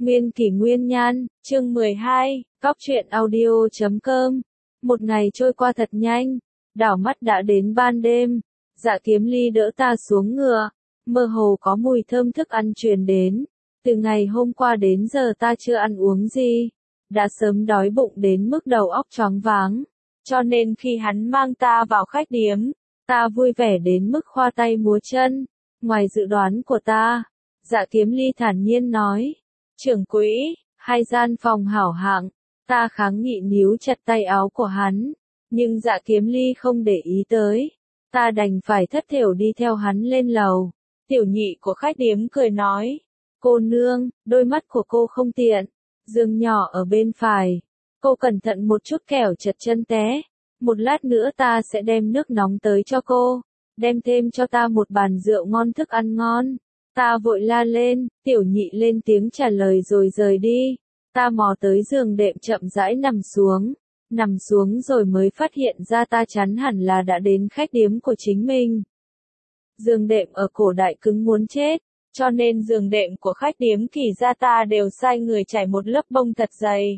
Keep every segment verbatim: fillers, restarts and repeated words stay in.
Nguyên kỷ nguyên nhan, chương mười hai, góc truyện audio chấm com. Một ngày trôi qua thật nhanh, đảo mắt đã đến ban đêm. Dạ Kiếm Ly đỡ ta xuống ngựa, mơ hồ có mùi thơm thức ăn truyền đến. Từ ngày hôm qua đến giờ ta chưa ăn uống gì, đã sớm đói bụng đến mức đầu óc choáng váng. Cho nên khi hắn mang ta vào khách điếm, ta vui vẻ đến mức khoa tay múa chân. Ngoài dự đoán của ta, Dạ Kiếm Ly thản nhiên nói, trưởng quỹ, hai gian phòng hảo hạng. Ta kháng nghị níu chặt tay áo của hắn, nhưng Dạ Kiếm Ly không để ý tới. Ta đành phải thất thểu đi theo hắn lên lầu. Tiểu nhị của khách điếm cười nói, cô nương, đôi mắt của cô không tiện, giường nhỏ ở bên phải. Cô cẩn thận một chút kẻo trật chân té. Một lát nữa ta sẽ đem nước nóng tới cho cô, đem thêm cho ta một bàn rượu ngon thức ăn ngon. Ta vội la lên, tiểu nhị lên tiếng trả lời rồi rời đi. Ta mò tới giường đệm chậm rãi nằm xuống, nằm xuống rồi mới phát hiện ra ta chắn hẳn là đã đến khách điếm của chính mình. Giường đệm ở cổ đại cứng muốn chết, cho nên giường đệm của khách điếm Kỳ gia ta đều sai người trải một lớp bông thật dày.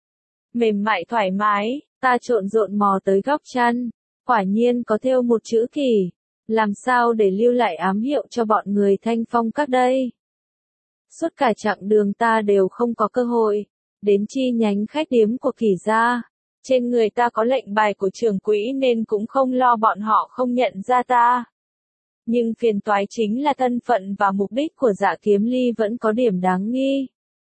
Mềm mại thoải mái, ta trộn rộn mò tới góc chăn, quả nhiên có thêu một chữ Kỳ. Làm sao để lưu lại ám hiệu cho bọn người Thanh Phong các đây? Suốt cả chặng đường ta đều không có cơ hội đến chi nhánh khách điếm của Kỳ gia. Trên người ta có lệnh bài của trưởng quỹ nên cũng không lo bọn họ không nhận ra ta. Nhưng phiền toái chính là thân phận và mục đích của Dạ Kiếm Ly vẫn có điểm đáng nghi.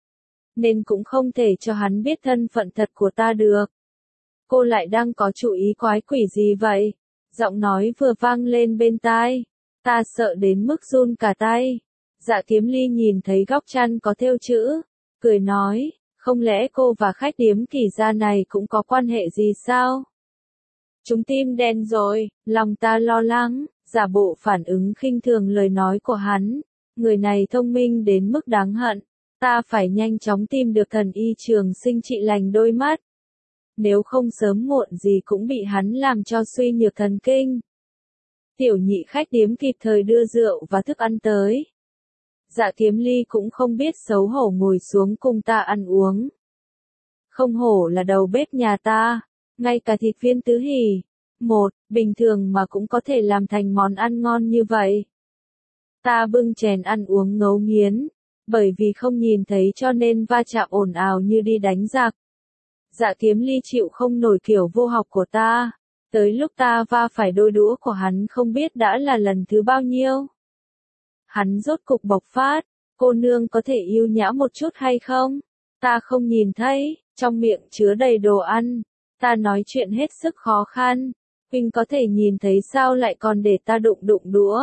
Nên cũng không thể cho hắn biết thân phận thật của ta được. Cô lại đang có chủ ý quái quỷ gì vậy? Giọng nói vừa vang lên bên tai. Ta sợ đến mức run cả tay. Dạ Kiếm Ly nhìn thấy góc chăn có thêu chữ, cười nói, không lẽ cô và khách điếm Kỳ gia này cũng có quan hệ gì sao? Chúng tim đen rồi, lòng ta lo lắng, giả bộ phản ứng khinh thường lời nói của hắn. Người này thông minh đến mức đáng hận. Ta phải nhanh chóng tìm được thần y trường sinh trị lành đôi mắt. Nếu không sớm muộn gì cũng bị hắn làm cho suy nhược thần kinh. Tiểu nhị khách điếm kịp thời đưa rượu và thức ăn tới. Dạ Kiếm Ly cũng không biết xấu hổ ngồi xuống cùng ta ăn uống. Không hổ là đầu bếp nhà ta, ngay cả thịt viên tứ hỉ, một, bình thường mà cũng có thể làm thành món ăn ngon như vậy. Ta bưng chén ăn uống ngấu nghiến, bởi vì không nhìn thấy cho nên va chạm ồn ào như đi đánh giặc. Dạ Kiếm Ly chịu không nổi kiểu vô học của ta, tới lúc ta va phải đôi đũa của hắn không biết đã là lần thứ bao nhiêu. Hắn rốt cục bộc phát, cô nương có thể yêu nhã một chút hay không? Ta không nhìn thấy, trong miệng chứa đầy đồ ăn. Ta nói chuyện hết sức khó khăn, huynh có thể nhìn thấy sao lại còn để ta đụng đụng đũa.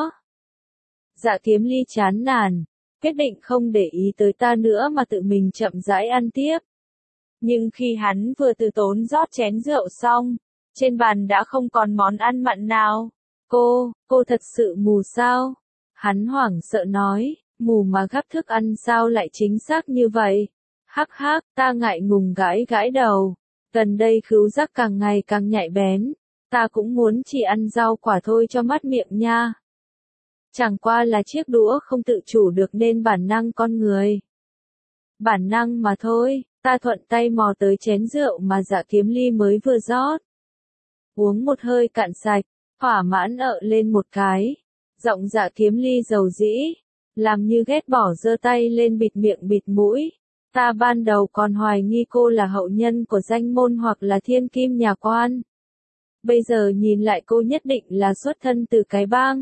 Dạ Kiếm Ly chán nản, quyết định không để ý tới ta nữa mà tự mình chậm rãi ăn tiếp. Nhưng khi hắn vừa từ tốn rót chén rượu xong, trên bàn đã không còn món ăn mặn nào. Cô, cô thật sự mù sao? Hắn hoảng sợ nói, mù mà gắp thức ăn sao lại chính xác như vậy? Hắc hắc, ta ngại ngùng gãi gãi đầu. Gần đây khứu giác càng ngày càng nhạy bén. Ta cũng muốn chỉ ăn rau quả thôi cho mát miệng nha. Chẳng qua là chiếc đũa không tự chủ được nên bản năng con người. Bản năng mà thôi, ta thuận tay mò tới chén rượu mà Dạ Kiếm Ly mới vừa rót. Uống một hơi cạn sạch, thỏa mãn ợ lên một cái. Giọng Dạ Kiếm Ly dầu dĩ, làm như ghét bỏ giơ tay lên bịt miệng bịt mũi. Ta ban đầu còn hoài nghi cô là hậu nhân của danh môn hoặc là thiên kim nhà quan. Bây giờ nhìn lại cô nhất định là xuất thân từ cái bang.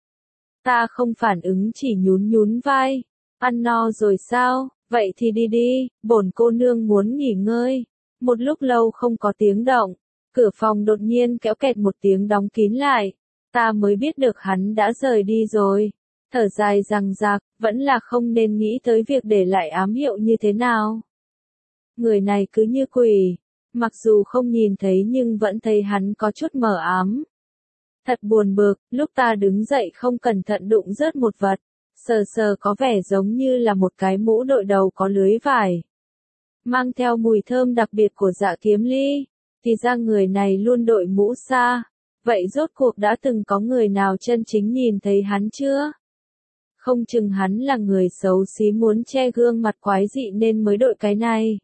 Ta không phản ứng chỉ nhún nhún vai. Ăn no rồi sao? Vậy thì đi đi, bổn cô nương muốn nghỉ ngơi. Một lúc lâu không có tiếng động, cửa phòng đột nhiên kéo kẹt một tiếng đóng kín lại. Ta mới biết được hắn đã rời đi rồi. Thở dài rằng rạc, vẫn là không nên nghĩ tới việc để lại ám hiệu như thế nào. Người này cứ như quỷ, mặc dù không nhìn thấy nhưng vẫn thấy hắn có chút mờ ám. Thật buồn bực, lúc ta đứng dậy không cẩn thận đụng rớt một vật, sờ sờ có vẻ giống như là một cái mũ đội đầu có lưới vải. Mang theo mùi thơm đặc biệt của Dạ Kiếm Ly, thì ra người này luôn đội mũ xa. Vậy rốt cuộc đã từng có người nào chân chính nhìn thấy hắn chưa? Không chừng hắn là người xấu xí muốn che gương mặt quái dị nên mới đội cái này.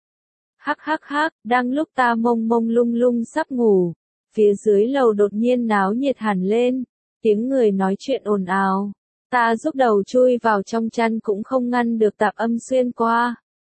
Hắc hắc hắc, đang lúc ta mông mông lung lung sắp ngủ, phía dưới lầu đột nhiên náo nhiệt hẳn lên, tiếng người nói chuyện ồn ào. Ta giúp đầu chui vào trong chăn cũng không ngăn được tạp âm xuyên qua.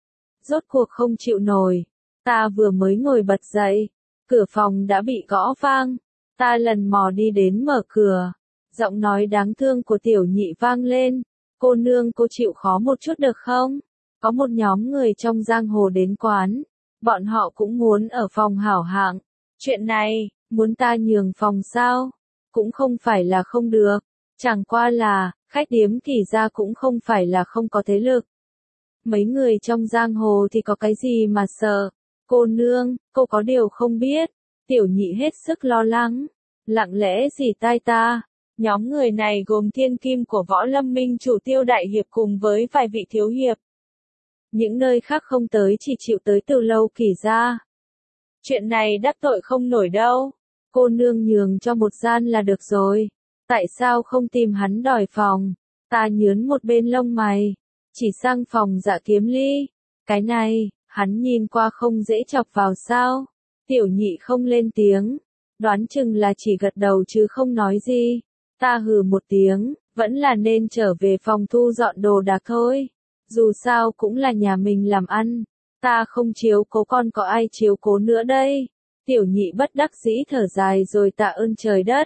Rốt cuộc không chịu nổi, ta vừa mới ngồi bật dậy, cửa phòng đã bị gõ vang, ta lần mò đi đến mở cửa, giọng nói đáng thương của tiểu nhị vang lên, cô nương cô chịu khó một chút được không? Có một nhóm người trong giang hồ đến quán, bọn họ cũng muốn ở phòng hảo hạng, chuyện này, muốn ta nhường phòng sao? Cũng không phải là không được, chẳng qua là, khách điếm thì ra cũng không phải là không có thế lực. Mấy người trong giang hồ thì có cái gì mà sợ, cô nương, cô có điều không biết, tiểu nhị hết sức lo lắng, lặng lẽ dì tai ta. Nhóm người này gồm thiên kim của võ lâm minh chủ Tiêu đại hiệp cùng với vài vị thiếu hiệp. Những nơi khác không tới chỉ chịu tới từ lâu kỳ ra. Chuyện này đắc tội không nổi đâu, cô nương nhường cho một gian là được rồi, tại sao không tìm hắn đòi phòng? Ta nhướn một bên lông mày, chỉ sang phòng Dạ Kiếm Ly, cái này, hắn nhìn qua không dễ chọc vào sao? Tiểu nhị không lên tiếng, đoán chừng là chỉ gật đầu chứ không nói gì. Ta hừ một tiếng, vẫn là nên trở về phòng thu dọn đồ đạc thôi. Dù sao cũng là nhà mình làm ăn, ta không chiếu cố con có ai chiếu cố nữa đây. Tiểu nhị bất đắc dĩ thở dài rồi tạ ơn trời đất.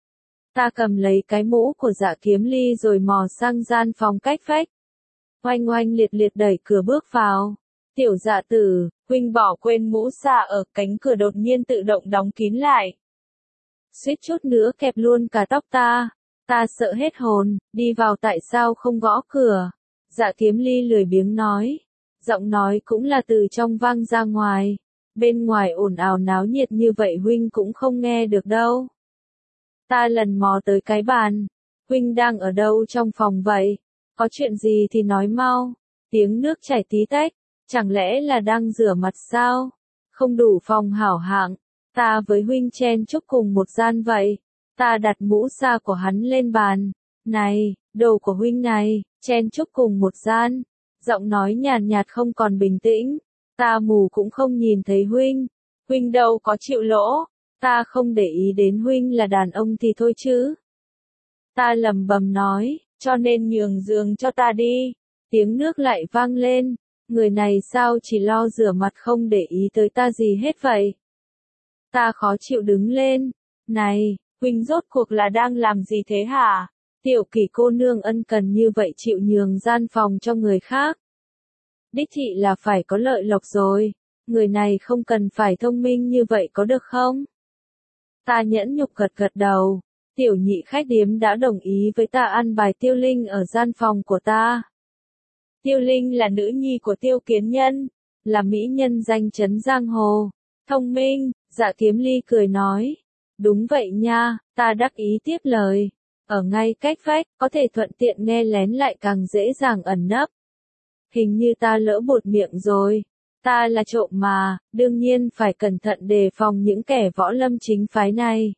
Ta cầm lấy cái mũ của Dạ Kiếm Ly rồi mò sang gian phòng cách vách. Oanh oanh liệt liệt đẩy cửa bước vào. Tiểu Dạ tử, huynh bỏ quên mũ xà ở cánh cửa đột nhiên tự động đóng kín lại. Suýt chút nữa kẹp luôn cả tóc ta. Ta sợ hết hồn, đi vào tại sao không gõ cửa. Dạ Kiếm Ly lười biếng nói. Giọng nói cũng là từ trong vang ra ngoài. Bên ngoài ồn ào náo nhiệt như vậy huynh cũng không nghe được đâu. Ta lần mò tới cái bàn. Huynh đang ở đâu trong phòng vậy? Có chuyện gì thì nói mau. Tiếng nước chảy tí tách. Chẳng lẽ là đang rửa mặt sao? Không đủ phòng hảo hạng. Ta với huynh chen chúc cùng một gian vậy. Ta đặt mũ sa của hắn lên bàn. Này, đồ của huynh này, chen chúc cùng một gian. Giọng nói nhàn nhạt không còn bình tĩnh. Ta mù cũng không nhìn thấy huynh. Huynh đâu có chịu lỗ. Ta không để ý đến huynh là đàn ông thì thôi chứ. Ta lầm bầm nói, cho nên nhường giường cho ta đi. Tiếng nước lại vang lên. Người này sao chỉ lo rửa mặt không để ý tới ta gì hết vậy? Ta khó chịu đứng lên. Này, huynh rốt cuộc là đang làm gì thế hả? Tiểu Kỳ cô nương ân cần như vậy chịu nhường gian phòng cho người khác. Đích thị là phải có lợi lộc rồi. Người này không cần phải thông minh như vậy có được không? Ta nhẫn nhục gật gật đầu. Tiểu nhị khách điếm đã đồng ý với ta ăn bài Tiêu Linh ở gian phòng của ta. Tiêu Linh là nữ nhi của Tiêu Kiến Nhân, là mỹ nhân danh chấn giang hồ. Thông minh, Dạ Kiếm Ly cười nói. Đúng vậy nha, ta đắc ý tiếp lời. Ở ngay cách vách, có thể thuận tiện nghe lén lại càng dễ dàng ẩn nấp. Hình như ta lỡ buột miệng rồi. Ta là trộm mà, đương nhiên phải cẩn thận đề phòng những kẻ võ lâm chính phái này.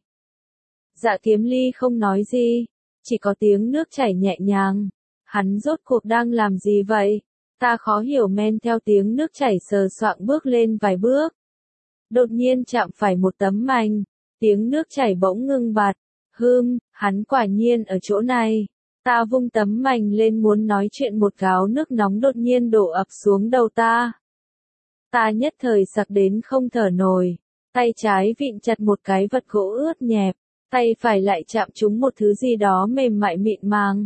Dạ Kiếm Ly không nói gì, chỉ có tiếng nước chảy nhẹ nhàng. Hắn rốt cuộc đang làm gì vậy? Ta khó hiểu men theo tiếng nước chảy sờ soạng bước lên vài bước. Đột nhiên chạm phải một tấm mành, tiếng nước chảy bỗng ngưng bặt. Hưm, hắn quả nhiên ở chỗ này. Ta vung tấm mành lên muốn nói chuyện một gáo nước nóng đột nhiên đổ ập xuống đầu ta. Ta nhất thời sặc đến không thở nổi. Tay trái vịn chặt một cái vật gỗ ướt nhẹp, tay phải lại chạm trúng một thứ gì đó mềm mại mịn màng.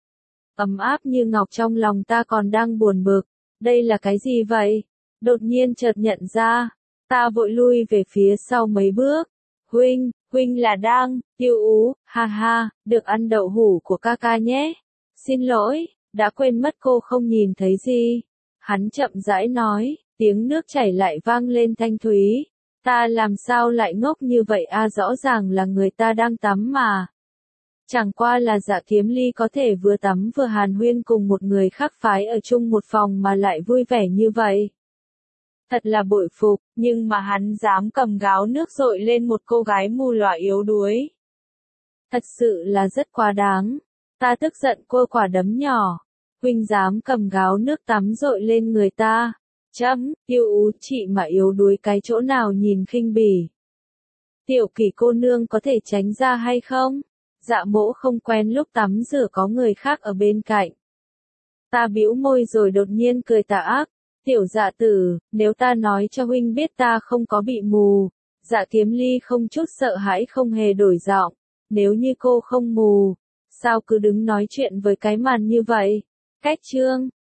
Ấm áp như ngọc trong lòng ta còn đang buồn bực. Đây là cái gì vậy? Đột nhiên chợt nhận ra. Ta vội lui về phía sau mấy bước. Huynh, huynh là đang, Tiêu Ú, ha ha, được ăn đậu hũ của ca ca nhé. Xin lỗi, đã quên mất cô không nhìn thấy gì. Hắn chậm rãi nói, tiếng nước chảy lại vang lên thanh thúy. Ta làm sao lại ngốc như vậy a, rõ ràng là người ta đang tắm mà. Chẳng qua là Dạ Kiếm Ly có thể vừa tắm vừa hàn huyên cùng một người khác phái ở chung một phòng mà lại vui vẻ như vậy. Thật là bội phục, nhưng mà hắn dám cầm gáo nước dội lên một cô gái mù lòa yếu đuối. Thật sự là rất quá đáng. Ta tức giận cua quả đấm nhỏ. Huynh dám cầm gáo nước tắm dội lên người ta. Chấm, yêu ú chị mà yếu đuối cái chỗ nào nhìn khinh bỉ. Tiểu Kỳ cô nương có thể tránh ra hay không? Dạ mỗ không quen lúc tắm rửa có người khác ở bên cạnh. Ta bĩu môi rồi đột nhiên cười tà ác. Tiểu dạ tử, nếu ta nói cho huynh biết ta không có bị mù. Dạ Kiếm Ly không chút sợ hãi không hề đổi giọng. Nếu như cô không mù, sao cứ đứng nói chuyện với cái màn như vậy? Cách chương